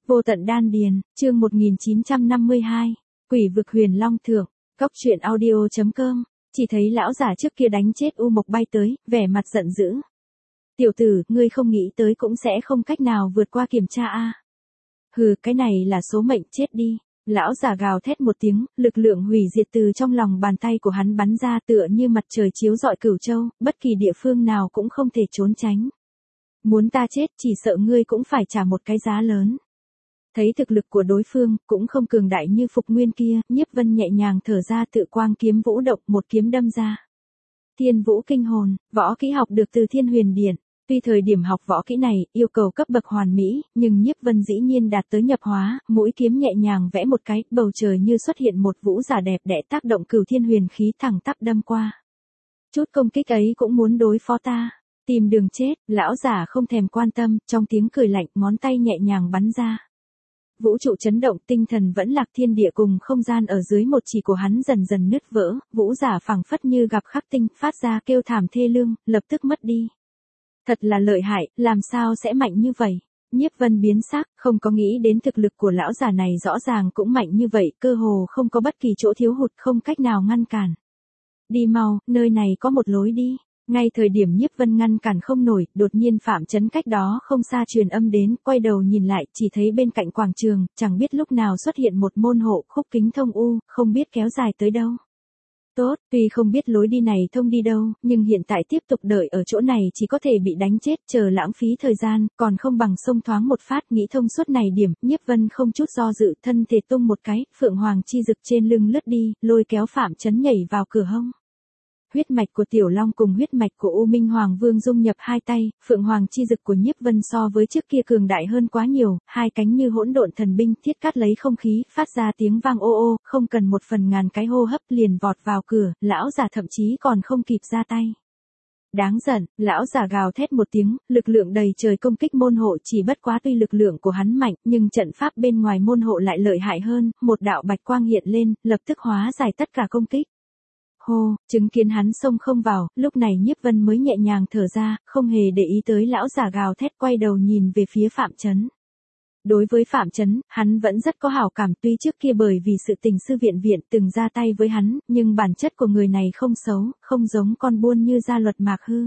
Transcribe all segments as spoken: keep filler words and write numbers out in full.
Vô tận đan điền, chương một nghìn chín trăm năm mươi hai, Quỷ vực huyền long thượng, cốc truyện audio.com, chỉ thấy lão giả trước kia đánh chết U Mộc bay tới, vẻ mặt giận dữ. Tiểu tử, ngươi không nghĩ tới cũng sẽ không cách nào vượt qua kiểm tra a. Hừ, cái này là số mệnh, chết đi. Lão giả gào thét một tiếng, lực lượng hủy diệt từ trong lòng bàn tay của hắn bắn ra tựa như mặt trời chiếu rọi cửu châu, bất kỳ địa phương nào cũng không thể trốn tránh. Muốn ta chết, chỉ sợ ngươi cũng phải trả một cái giá lớn. Thấy thực lực của đối phương, cũng không cường đại như Phục Nguyên kia, Nhiếp Vân nhẹ nhàng thở ra tự quang kiếm vũ động, một kiếm đâm ra. Thiên Vũ Kinh Hồn, võ kỹ học được từ Thiên Huyền Điển. Tuy thời điểm học võ kỹ này, yêu cầu cấp bậc hoàn mỹ, nhưng Nhiếp Vân dĩ nhiên đạt tới nhập hóa, mũi kiếm nhẹ nhàng vẽ một cái, bầu trời như xuất hiện một vũ giả đẹp đẽ tác động cửu thiên huyền khí thẳng tắp đâm qua. Chút công kích ấy cũng muốn đối phó ta, tìm đường chết, lão giả không thèm quan tâm, trong tiếng cười lạnh, ngón tay nhẹ nhàng bắn ra. Vũ trụ chấn động, tinh thần vẫn lạc, thiên địa cùng không gian ở dưới một chỉ của hắn dần dần nứt vỡ, vũ giả phảng phất như gặp khắc tinh, phát ra kêu thảm thê lương, lập tức mất đi. Thật là lợi hại, làm sao sẽ mạnh như vậy? Nhiếp Vân biến sắc, không có nghĩ đến thực lực của lão giả này rõ ràng cũng mạnh như vậy, cơ hồ không có bất kỳ chỗ thiếu hụt, không cách nào ngăn cản. Đi mau, nơi này có một lối đi. Ngay thời điểm Nhiếp Vân ngăn cản không nổi, đột nhiên Phạm Chấn cách đó không xa truyền âm đến, quay đầu nhìn lại, chỉ thấy bên cạnh quảng trường, chẳng biết lúc nào xuất hiện một môn hộ khúc kính thông u, không biết kéo dài tới đâu. Tốt, tuy không biết lối đi này thông đi đâu, nhưng hiện tại tiếp tục đợi ở chỗ này chỉ có thể bị đánh chết, chờ lãng phí thời gian, còn không bằng xông thoáng một phát, nghĩ thông suốt này điểm, Nhiếp Vân không chút do dự, thân thể tung một cái, phượng hoàng chi rực trên lưng lướt đi, lôi kéo Phạm Chấn nhảy vào cửa hông. Huyết mạch của Tiểu Long cùng huyết mạch của U Minh Hoàng Vương dung nhập hai tay, phượng hoàng chi dực của Nhiếp Vân so với trước kia cường đại hơn quá nhiều, hai cánh như hỗn độn thần binh, thiết cắt lấy không khí, phát ra tiếng vang ô ô, không cần một phần ngàn cái hô hấp liền vọt vào cửa, lão giả thậm chí còn không kịp ra tay. Đáng giận, lão giả gào thét một tiếng, lực lượng đầy trời công kích môn hộ, chỉ bất quá tuy lực lượng của hắn mạnh, nhưng trận pháp bên ngoài môn hộ lại lợi hại hơn, một đạo bạch quang hiện lên, lập tức hóa giải tất cả công kích. Hô, chứng kiến hắn xông không vào, lúc này Nhiếp Vân mới nhẹ nhàng thở ra, không hề để ý tới lão giả gào thét, quay đầu nhìn về phía Phạm Chấn. Đối với Phạm Chấn, hắn vẫn rất có hảo cảm, tuy trước kia bởi vì sự tình sư viện viện từng ra tay với hắn, nhưng bản chất của người này không xấu, không giống con buôn như gia luật mạc hư.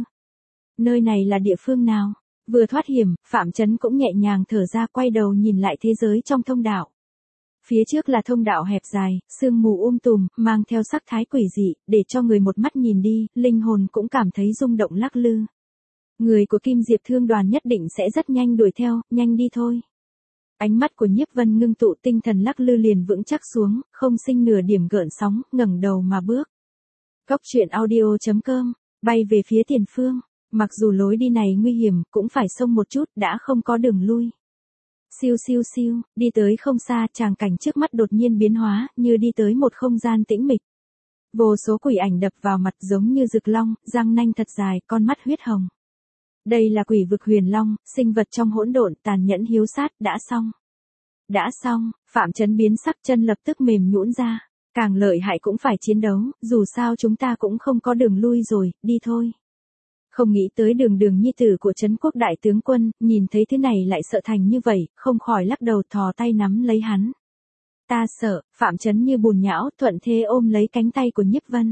Nơi này là địa phương nào? Vừa thoát hiểm, Phạm Chấn cũng nhẹ nhàng thở ra, quay đầu nhìn lại thế giới trong thông đạo. Phía trước là thông đạo hẹp dài, sương mù um tùm, mang theo sắc thái quỷ dị, để cho người một mắt nhìn đi, linh hồn cũng cảm thấy rung động lắc lư. Người của Kim Diệp Thương đoàn nhất định sẽ rất nhanh đuổi theo, nhanh đi thôi. Ánh mắt của Nhiếp Vân ngưng tụ, tinh thần lắc lư liền vững chắc xuống, không sinh nửa điểm gợn sóng, ngẩng đầu mà bước. Cốc truyện audio.com, bay về phía tiền phương, mặc dù lối đi này nguy hiểm, cũng phải xông một chút, đã không có đường lui. Siêu siêu siêu, đi tới không xa, tràng cảnh trước mắt đột nhiên biến hóa, như đi tới một không gian tĩnh mịch. Vô số quỷ ảnh đập vào mặt giống như rực long, răng nanh thật dài, con mắt huyết hồng. Đây là quỷ vực huyền long, sinh vật trong hỗn độn, tàn nhẫn hiếu sát, đã xong. Đã xong, Phạm Chấn biến sắc, chân lập tức mềm nhũn ra. Càng lợi hại cũng phải chiến đấu, dù sao chúng ta cũng không có đường lui rồi, đi thôi. Không nghĩ tới Đường Đường nhi tử của Trấn Quốc đại tướng quân, nhìn thấy thế này lại sợ thành như vậy, không khỏi lắc đầu, thò tay nắm lấy hắn. Ta sợ, Phạm Chấn như bùn nhão, thuận thế ôm lấy cánh tay của Nhiếp Vân.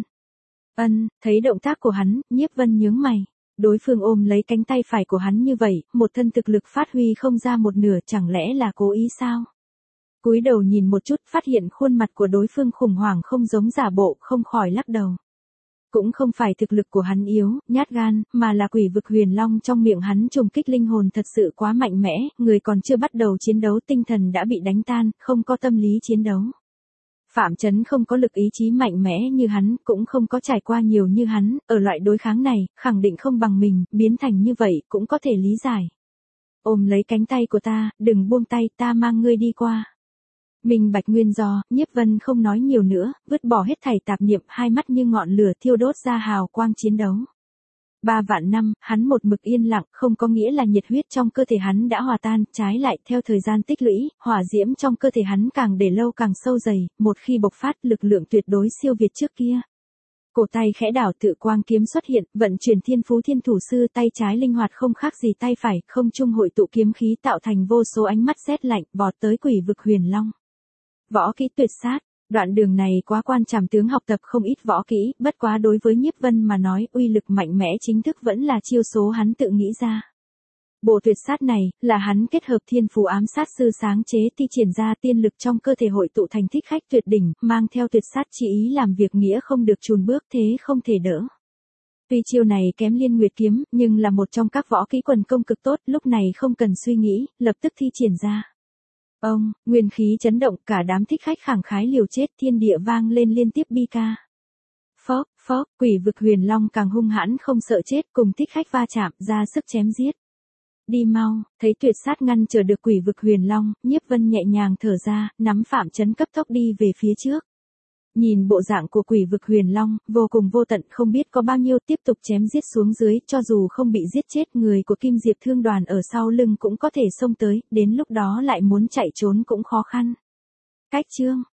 Ân, thấy động tác của hắn, Nhiếp Vân nhướng mày. Đối phương ôm lấy cánh tay phải của hắn như vậy, một thân thực lực phát huy không ra một nửa, chẳng lẽ là cố ý sao? Cúi đầu nhìn một chút, phát hiện khuôn mặt của đối phương khủng hoảng không giống giả bộ, không khỏi lắc đầu. Cũng không phải thực lực của hắn yếu, nhát gan, mà là quỷ vực huyền long trong miệng hắn trùng kích linh hồn thật sự quá mạnh mẽ, người còn chưa bắt đầu chiến đấu tinh thần đã bị đánh tan, không có tâm lý chiến đấu. Phạm Chấn không có lực ý chí mạnh mẽ như hắn, cũng không có trải qua nhiều như hắn, ở loại đối kháng này, khẳng định không bằng mình, biến thành như vậy, cũng có thể lý giải. Ôm lấy cánh tay của ta, đừng buông tay, ta mang ngươi đi qua. Minh bạch nguyên do, Nhiếp Vân không nói nhiều nữa, vứt bỏ hết thảy tạp niệm, hai mắt như ngọn lửa thiêu đốt ra hào quang chiến đấu. Ba vạn năm, hắn một mực yên lặng, không có nghĩa là nhiệt huyết trong cơ thể hắn đã hòa tan, trái lại, theo thời gian tích lũy, hỏa diễm trong cơ thể hắn càng để lâu càng sâu dày, một khi bộc phát, lực lượng tuyệt đối siêu việt trước kia. Cổ tay khẽ đảo tự quang kiếm xuất hiện, vận chuyển thiên phú thiên thủ sư tay trái linh hoạt không khác gì tay phải, không trung hội tụ kiếm khí tạo thành vô số ánh mắt rét lạnh, vọt tới quỷ vực huyền long. Võ kỹ tuyệt sát, đoạn đường này quá quan trảm tướng học tập không ít võ kỹ, bất quá đối với Nhiếp Vân mà nói, uy lực mạnh mẽ chính thức vẫn là chiêu số hắn tự nghĩ ra. Bộ tuyệt sát này, là hắn kết hợp thiên phú ám sát sư sáng chế thi triển ra tiên lực trong cơ thể hội tụ thành thích khách tuyệt đỉnh, mang theo tuyệt sát chỉ ý làm việc nghĩa không được chùn bước thế không thể đỡ. Tuy chiêu này kém Liên Nguyệt kiếm, nhưng là một trong các võ kỹ quần công cực tốt, lúc này không cần suy nghĩ, lập tức thi triển ra. Ông, nguyên khí chấn động, cả đám thích khách khẳng khái liều chết, thiên địa vang lên liên tiếp bi ca. Phốc, phốc, quỷ vực huyền long càng hung hãn không sợ chết, cùng thích khách va chạm, ra sức chém giết. Đi mau, thấy tuyệt sát ngăn chờ được quỷ vực huyền long, Nhiếp Vân nhẹ nhàng thở ra, nắm Phạm Chấn cấp tốc đi về phía trước. Nhìn bộ dạng của quỷ vực huyền long, vô cùng vô tận không biết có bao nhiêu tiếp tục chém giết xuống dưới, cho dù không bị giết chết người của Kim Diệp Thương đoàn ở sau lưng cũng có thể xông tới, đến lúc đó lại muốn chạy trốn cũng khó khăn. Cách chương